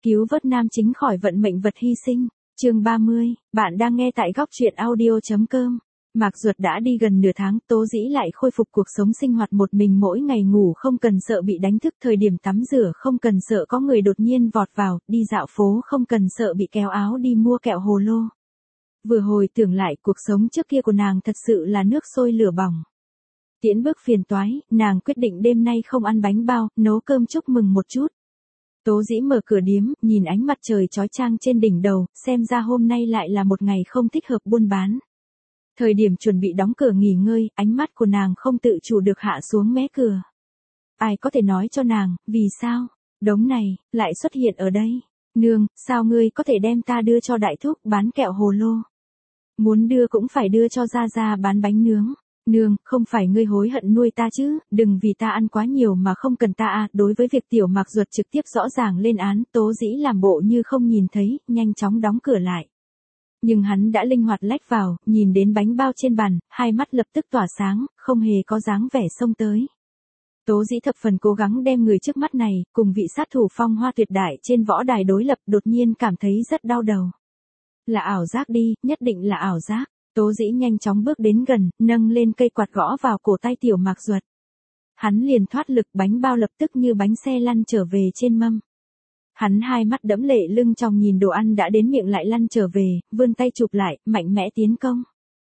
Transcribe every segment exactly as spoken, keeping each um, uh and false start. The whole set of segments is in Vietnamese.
Cứu vớt nam chính khỏi vận mệnh vật hy sinh. Chương ba mươi, bạn đang nghe tại góc truyện audio chấm com. Mạc Duật đã đi gần nửa tháng, Tố Dĩ lại khôi phục cuộc sống sinh hoạt một mình, mỗi ngày ngủ không cần sợ bị đánh thức, thời điểm tắm rửa không cần sợ có người đột nhiên vọt vào, đi dạo phố không cần sợ bị kéo áo đi mua kẹo hồ lô. Vừa hồi tưởng lại, cuộc sống trước kia của nàng thật sự là nước sôi lửa bỏng. Tiễn bước phiền toái, nàng quyết định đêm nay không ăn bánh bao, nấu cơm chúc mừng một chút. Tố Dĩ mở cửa điếm, nhìn ánh mặt trời chói chang trên đỉnh đầu, xem ra hôm nay lại là một ngày không thích hợp buôn bán. Thời điểm chuẩn bị đóng cửa nghỉ ngơi, ánh mắt của nàng không tự chủ được hạ xuống mé cửa. Ai có thể nói cho nàng, vì sao, đống này, lại xuất hiện ở đây? Nương, sao ngươi có thể đem ta đưa cho đại thúc bán kẹo hồ lô? Muốn đưa cũng phải đưa cho Gia Gia bán bánh nướng. Nương, không phải ngươi hối hận nuôi ta chứ, đừng vì ta ăn quá nhiều mà không cần ta à. Đối với việc tiểu Mạc Duật trực tiếp rõ ràng lên án, Tố Dĩ làm bộ như không nhìn thấy, nhanh chóng đóng cửa lại. Nhưng hắn đã linh hoạt lách vào, nhìn đến bánh bao trên bàn, hai mắt lập tức tỏa sáng, không hề có dáng vẻ xông tới. Tố Dĩ thập phần cố gắng đem người trước mắt này, cùng vị sát thủ phong hoa tuyệt đại trên võ đài đối lập, đột nhiên cảm thấy rất đau đầu. Là ảo giác đi, nhất định là ảo giác. Tố Dĩ nhanh chóng bước đến gần, nâng lên cây quạt gõ vào cổ tay tiểu Mạc Duật. Hắn liền thoát lực, bánh bao lập tức như bánh xe lăn trở về trên mâm. Hắn hai mắt đẫm lệ lưng tròng nhìn đồ ăn đã đến miệng lại lăn trở về, vươn tay chụp lại, mạnh mẽ tiến công.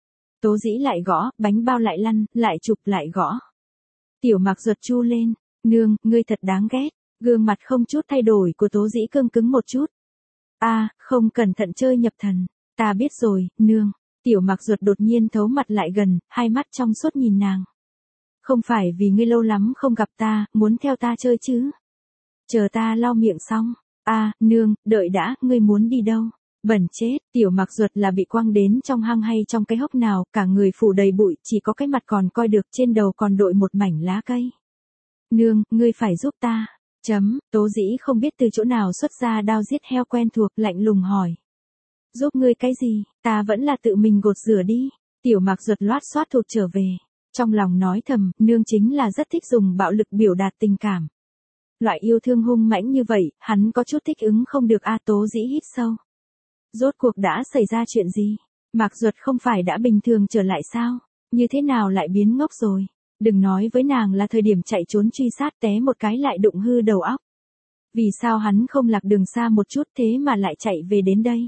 Tố Dĩ lại gõ, bánh bao lại lăn, lại chụp lại gõ. Tiểu Mạc Duật chu lên, nương, ngươi thật đáng ghét. Gương mặt không chút thay đổi của Tố Dĩ cương cứng một chút. A, à, không cẩn thận chơi nhập thần. Ta biết rồi, nương. Tiểu Mạc Duật đột nhiên thấu mặt lại gần, hai mắt trong suốt nhìn nàng. Không phải vì ngươi lâu lắm không gặp ta, muốn theo ta chơi chứ? Chờ ta lau miệng xong. A, à, nương, đợi đã, ngươi muốn đi đâu? Bẩn chết, tiểu Mạc Duật là bị quăng đến trong hang hay trong cái hốc nào, cả người phủ đầy bụi, chỉ có cái mặt còn coi được, trên đầu còn đội một mảnh lá cây. Nương, ngươi phải giúp ta. Chấm, Tố Dĩ không biết từ chỗ nào xuất ra đao giết heo quen thuộc, lạnh lùng hỏi. Giúp ngươi cái gì, ta vẫn là tự mình gột rửa đi. Tiểu Mạc Duật loát xoát thụt trở về. Trong lòng nói thầm, nương chính là rất thích dùng bạo lực biểu đạt tình cảm. Loại yêu thương hung mãnh như vậy, hắn có chút thích ứng không được. A, Tố Dĩ hít sâu. Rốt cuộc đã xảy ra chuyện gì? Mạc Duật không phải đã bình thường trở lại sao? Như thế nào lại biến ngốc rồi? Đừng nói với nàng là thời điểm chạy trốn truy sát té một cái lại đụng hư đầu óc. Vì sao hắn không lạc đường xa một chút thế mà lại chạy về đến đây?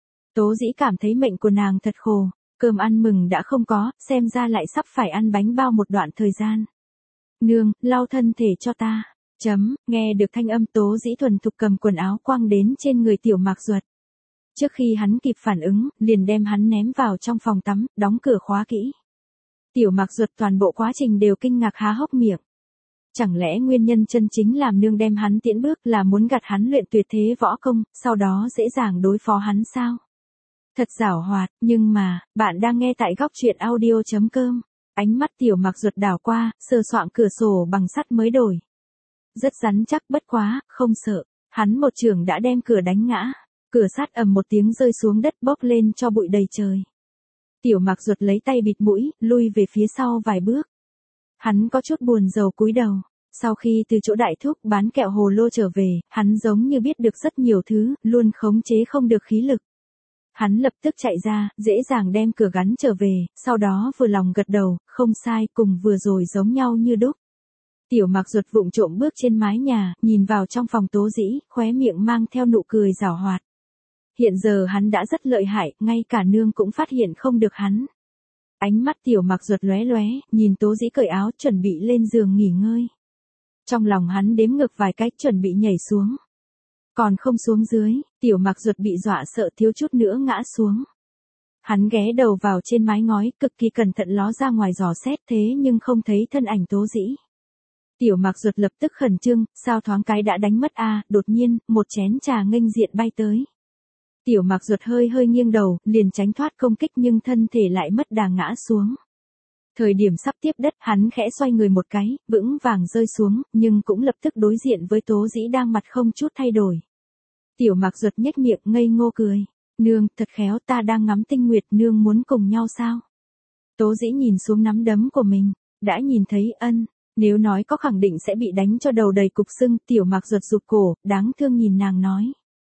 Tố Dĩ cảm thấy mệnh của nàng thật khổ, cơm ăn mừng đã không có, xem ra lại sắp phải ăn bánh bao một đoạn thời gian. Nương, lau thân thể cho ta. Chấm, nghe được thanh âm Tố Dĩ thuần thục cầm quần áo quăng đến trên người tiểu Mạc Duật. Trước khi hắn kịp phản ứng, liền đem hắn ném vào trong phòng tắm, đóng cửa khóa kỹ. Tiểu Mạc Duật toàn bộ quá trình đều kinh ngạc há hốc miệng. Chẳng lẽ nguyên nhân chân chính làm nương đem hắn tiễn bước là muốn gạt hắn luyện tuyệt thế võ công, sau đó dễ dàng đối phó hắn sao? Thật giảo hoạt, nhưng mà, bạn đang nghe tại góc truyện audio chấm com. Ánh mắt tiểu Mạc Duật đảo qua, sờ soạng cửa sổ bằng sắt mới đổi. Rất rắn chắc, bất quá, không sợ. Hắn một chưởng đã đem cửa đánh ngã. Cửa sắt ầm một tiếng rơi xuống đất, bốc lên cho bụi đầy trời. Tiểu Mạc Duật lấy tay bịt mũi, lui về phía sau vài bước. Hắn có chút buồn rầu cúi đầu. Sau khi từ chỗ đại thúc bán kẹo hồ lô trở về, hắn giống như biết được rất nhiều thứ, luôn khống chế không được khí lực. Hắn lập tức chạy ra, dễ dàng đem cửa gắn trở về, sau đó vừa lòng gật đầu, không sai, cùng vừa rồi giống nhau như đúc. Tiểu Mạc Duật vụng trộm bước trên mái nhà, nhìn vào trong phòng Tố Dĩ, khóe miệng mang theo nụ cười giảo hoạt. Hiện giờ hắn đã rất lợi hại, ngay cả nương cũng phát hiện không được hắn. Ánh mắt tiểu Mạc Duật lóe lóe, nhìn Tố Dĩ cởi áo chuẩn bị lên giường nghỉ ngơi. Trong lòng hắn đếm ngược vài cái chuẩn bị nhảy xuống. Còn không xuống dưới, tiểu Mạc Duật bị dọa sợ thiếu chút nữa ngã xuống. Hắn ghé đầu vào trên mái ngói, cực kỳ cẩn thận ló ra ngoài dò xét thế nhưng không thấy thân ảnh Tố Dĩ. Tiểu Mạc Duật lập tức khẩn trương, sao thoáng cái đã đánh mất a, à, đột nhiên, một chén trà nghênh diện bay tới. Tiểu Mạc Duật hơi hơi nghiêng đầu, liền tránh thoát công kích nhưng thân thể lại mất đà ngã xuống. Thời điểm sắp tiếp đất, hắn khẽ xoay người một cái, vững vàng rơi xuống, nhưng cũng lập tức đối diện với Tố Dĩ đang mặt không chút thay đổi. Tiểu Mạc Duật nhếch miệng ngây ngô cười. Nương, thật khéo, ta đang ngắm tinh nguyệt, nương muốn cùng nhau sao? Tố Dĩ nhìn xuống nắm đấm của mình, đã nhìn thấy ân, nếu nói có khẳng định sẽ bị đánh cho đầu đầy cục sưng, tiểu Mạc Duật rụt cổ, đáng thương nhìn nàng nói.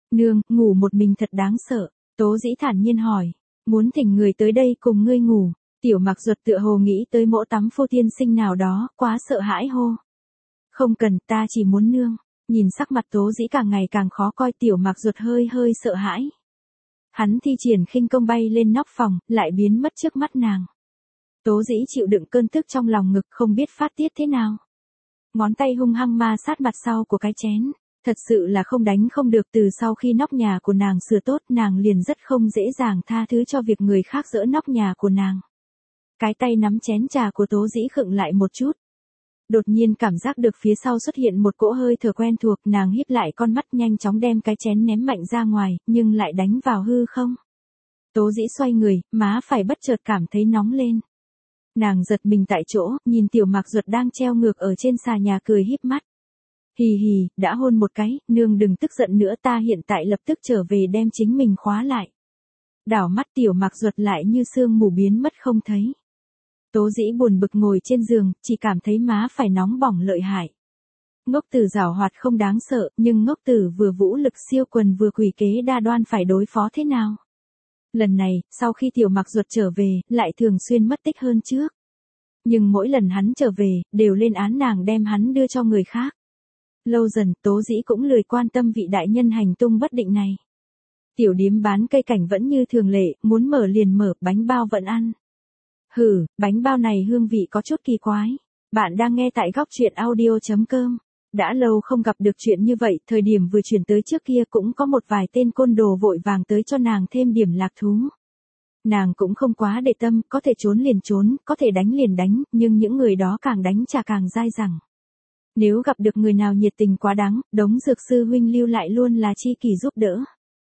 Nương, ngủ một mình thật đáng sợ. Tố Dĩ thản nhiên hỏi. Muốn thỉnh người tới đây cùng ngươi ngủ. Tiểu Mặc Duật tựa hồ nghĩ tới mỗ tắm phu tiên sinh nào đó, quá sợ hãi hô. Không cần, ta chỉ muốn nương. Nhìn sắc mặt Tố Dĩ càng ngày càng khó coi, Tiểu Mặc Duật hơi hơi sợ hãi. Hắn thi triển khinh công bay lên nóc phòng, lại biến mất trước mắt nàng. Tố Dĩ chịu đựng cơn tức trong lòng ngực, không biết phát tiết thế nào. Ngón tay hung hăng ma sát mặt sau của cái chén. Thật sự là không đánh không được, từ sau khi nóc nhà của nàng sửa tốt, nàng liền rất không dễ dàng tha thứ cho việc người khác dỡ nóc nhà của nàng. Cái tay nắm chén trà của Tố Dĩ khựng lại một chút. Đột nhiên cảm giác được phía sau xuất hiện một cỗ hơi thở quen thuộc, nàng híp lại con mắt nhanh chóng đem cái chén ném mạnh ra ngoài, nhưng lại đánh vào hư không. Tố Dĩ xoay người, má phải bất chợt cảm thấy nóng lên. Nàng giật mình tại chỗ, nhìn Tiểu Mặc Duật đang treo ngược ở trên xà nhà cười híp mắt. Hì hì, đã hôn một cái, nương đừng tức giận nữa, ta hiện tại lập tức trở về đem chính mình khóa lại. Đảo mắt Tiểu Mặc Duật lại như sương mù biến mất không thấy. Tố Dĩ buồn bực ngồi trên giường, chỉ cảm thấy má phải nóng bỏng lợi hại. Ngốc Tử giảo hoạt không đáng sợ, nhưng Ngốc Tử vừa vũ lực siêu quần vừa quỷ kế đa đoan, phải đối phó thế nào? Lần này, sau khi Tiểu Mặc Duật trở về, lại thường xuyên mất tích hơn trước. Nhưng mỗi lần hắn trở về, đều lên án nàng đem hắn đưa cho người khác. Lâu dần, Tố Dĩ cũng lười quan tâm vị đại nhân hành tung bất định này. Tiểu điếm bán cây cảnh vẫn như thường lệ, muốn mở liền mở, bánh bao vẫn ăn. Hừ, bánh bao này hương vị có chút kỳ quái. Bạn đang nghe tại góc truyện audio chấm com. Đã lâu không gặp được chuyện như vậy, thời điểm vừa chuyển tới trước kia cũng có một vài tên côn đồ vội vàng tới cho nàng thêm điểm lạc thú. Nàng cũng không quá để tâm, có thể trốn liền trốn, có thể đánh liền đánh, nhưng những người đó càng đánh chả càng dai dẳng. Nếu gặp được người nào nhiệt tình quá đáng, đống dược sư huynh lưu lại luôn là chi kỷ giúp đỡ.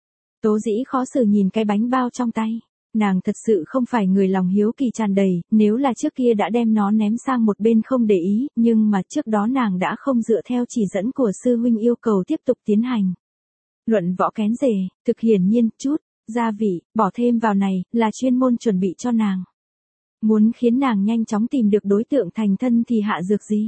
Tố Dĩ khó xử nhìn cái bánh bao trong tay. Nàng thật sự không phải người lòng hiếu kỳ tràn đầy, nếu là trước kia đã đem nó ném sang một bên không để ý, nhưng mà trước đó nàng đã không dựa theo chỉ dẫn của sư huynh yêu cầu tiếp tục tiến hành. Luận võ kén rể, thực hiển nhiên, chút, gia vị, bỏ thêm vào này, là chuyên môn chuẩn bị cho nàng. Muốn khiến nàng nhanh chóng tìm được đối tượng thành thân thì hạ dược gì?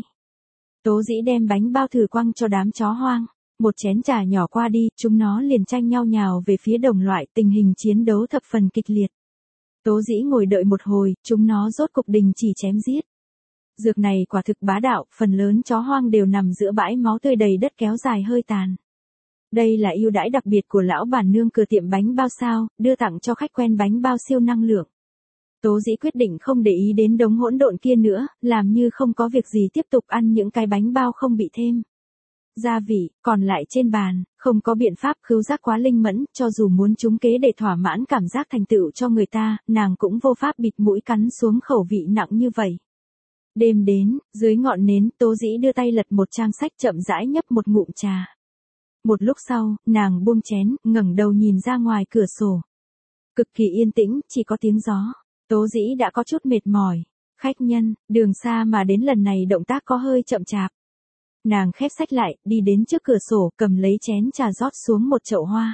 Tố Dĩ đem bánh bao thử quăng cho đám chó hoang. Một chén trà nhỏ qua đi, chúng nó liền tranh nhau nhào về phía đồng loại, tình hình chiến đấu thập phần kịch liệt. Tố Dĩ ngồi đợi một hồi, chúng nó rốt cục đình chỉ chém giết. Dược này quả thực bá đạo, phần lớn chó hoang đều nằm giữa bãi máu tươi đầy đất kéo dài hơi tàn. Đây là ưu đãi đặc biệt của lão bản nương cửa tiệm bánh bao sao, đưa tặng cho khách quen bánh bao siêu năng lượng. Tố Dĩ quyết định không để ý đến đống hỗn độn kia nữa, làm như không có việc gì tiếp tục ăn những cái bánh bao không bị thêm gia vị, còn lại trên bàn, không có biện pháp, khứu giác quá linh mẫn, cho dù muốn trúng kế để thỏa mãn cảm giác thành tựu cho người ta, nàng cũng vô pháp bịt mũi cắn xuống khẩu vị nặng như vậy. Đêm đến, dưới ngọn nến, Tố Dĩ đưa tay lật một trang sách chậm rãi nhấp một ngụm trà. Một lúc sau, nàng buông chén, ngẩng đầu nhìn ra ngoài cửa sổ. Cực kỳ yên tĩnh, chỉ có tiếng gió. Tố Dĩ đã có chút mệt mỏi. Khách nhân, đường xa mà đến lần này động tác có hơi chậm chạp. Nàng khép sách lại, đi đến trước cửa sổ, cầm lấy chén trà rót xuống một chậu hoa.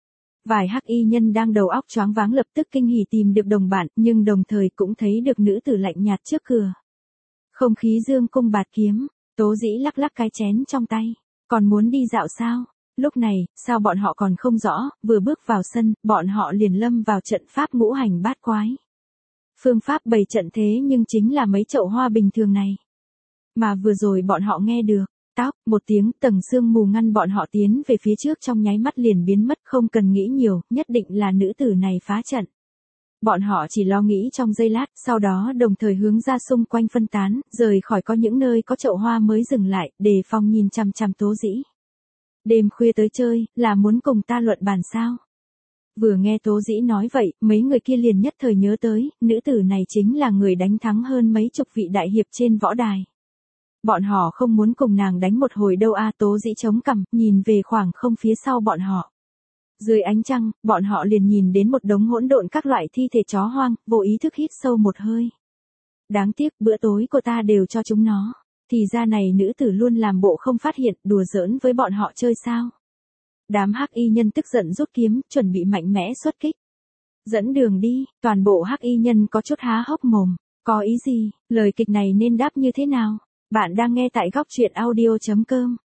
Vài hắc y nhân đang đầu óc choáng váng lập tức kinh hỉ tìm được đồng bạn, nhưng đồng thời cũng thấy được nữ tử lạnh nhạt trước cửa. Không khí dương cung bạt kiếm, Tố Dĩ lắc lắc cái chén trong tay. Còn muốn đi dạo sao? Lúc này, sao bọn họ còn không rõ, vừa bước vào sân, bọn họ liền lâm vào trận pháp ngũ hành bát quái. Phương pháp bày trận thế nhưng chính là mấy chậu hoa bình thường này. Mà vừa rồi bọn họ nghe được. Tóc, một tiếng, tầng sương mù ngăn bọn họ tiến về phía trước, trong nháy mắt liền biến mất, không cần nghĩ nhiều, nhất định là nữ tử này phá trận. Bọn họ chỉ lo nghĩ trong giây lát, sau đó đồng thời hướng ra xung quanh phân tán, rời khỏi có những nơi có chậu hoa mới dừng lại, đề phòng nhìn chằm chằm Tố Dĩ. Đêm khuya tới chơi, là muốn cùng ta luận bàn sao? Vừa nghe Tố Dĩ nói vậy, mấy người kia liền nhất thời nhớ tới, nữ tử này chính là người đánh thắng hơn mấy chục vị đại hiệp trên võ đài. Bọn họ không muốn cùng nàng đánh một hồi đâu a. Tố Dĩ chống cằm, nhìn về khoảng không phía sau bọn họ. Dưới ánh trăng, bọn họ liền nhìn đến một đống hỗn độn các loại thi thể chó hoang, vô ý thức hít sâu một hơi. Đáng tiếc, bữa tối của ta đều cho chúng nó. Thì ra này nữ tử luôn làm bộ không phát hiện, đùa giỡn với bọn họ chơi sao. Đám hắc y nhân tức giận rút kiếm, chuẩn bị mạnh mẽ xuất kích. Dẫn đường đi, toàn bộ hắc y nhân có chút há hốc mồm. Có ý gì, lời kịch này nên đáp như thế nào? Bạn đang nghe tại góc truyện audio chấm com.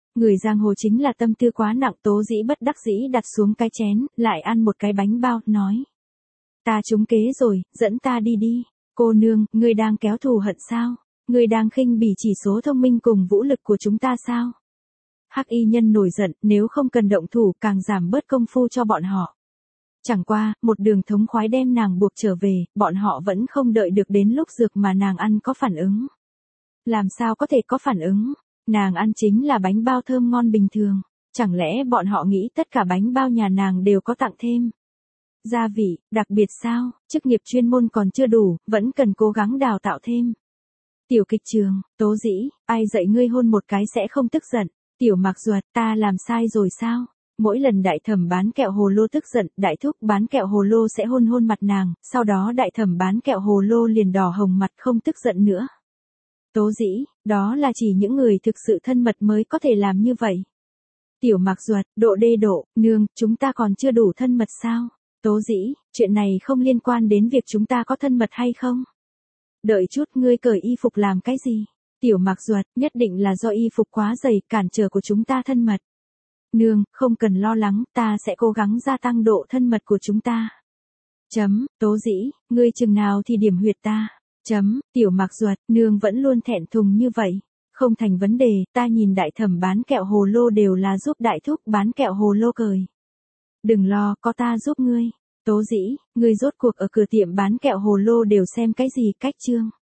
Người giang hồ chính là tâm tư quá nặng, Tố Dĩ bất đắc dĩ đặt xuống cái chén, lại ăn một cái bánh bao, nói. Ta trúng kế rồi, dẫn ta đi đi. Cô nương, ngươi đang kéo thù hận sao? Ngươi đang khinh bỉ chỉ số thông minh cùng vũ lực của chúng ta sao? Hắc y nhân nổi giận, nếu không cần động thủ càng giảm bớt công phu cho bọn họ. Chẳng qua, một đường thống khoái đem nàng buộc trở về, bọn họ vẫn không đợi được đến lúc dược mà nàng ăn có phản ứng. Làm sao có thể có phản ứng? Nàng ăn chính là bánh bao thơm ngon bình thường. Chẳng lẽ bọn họ nghĩ tất cả bánh bao nhà nàng đều có tặng thêm gia vị, đặc biệt sao? Chức nghiệp chuyên môn còn chưa đủ, vẫn cần cố gắng đào tạo thêm. Tiểu kịch trường, Tố Dĩ, ai dạy ngươi hôn một cái sẽ không tức giận? Tiểu Mạc Duật, ta làm sai rồi sao? Mỗi lần đại thẩm bán kẹo hồ lô tức giận, đại thúc bán kẹo hồ lô sẽ hôn hôn mặt nàng, sau đó đại thẩm bán kẹo hồ lô liền đỏ hồng mặt không tức giận nữa. Tố Dĩ, đó là chỉ những người thực sự thân mật mới có thể làm như vậy. Tiểu Mạc Duật, độ đê độ, nương, chúng ta còn chưa đủ thân mật sao? Tố Dĩ, chuyện này không liên quan đến việc chúng ta có thân mật hay không. Đợi chút, ngươi cởi y phục làm cái gì? Tiểu Mạc Duật, nhất định là do y phục quá dày, cản trở của chúng ta thân mật. Nương, không cần lo lắng, ta sẽ cố gắng gia tăng độ thân mật của chúng ta. Chấm, Tố Dĩ, ngươi chừng nào thì điểm huyệt ta. Chấm, Tiểu Mạc Duật, nương vẫn luôn thẹn thùng như vậy. Không thành vấn đề, ta nhìn đại thẩm bán kẹo hồ lô đều là giúp đại thúc bán kẹo hồ lô cởi. Đừng lo, có ta giúp ngươi. Tố Dĩ, ngươi rốt cuộc ở cửa tiệm bán kẹo hồ lô đều xem cái gì cách chương.